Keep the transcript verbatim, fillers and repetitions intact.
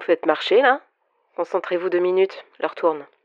me faites marcher là? Concentrez-vous deux minutes, je retourne.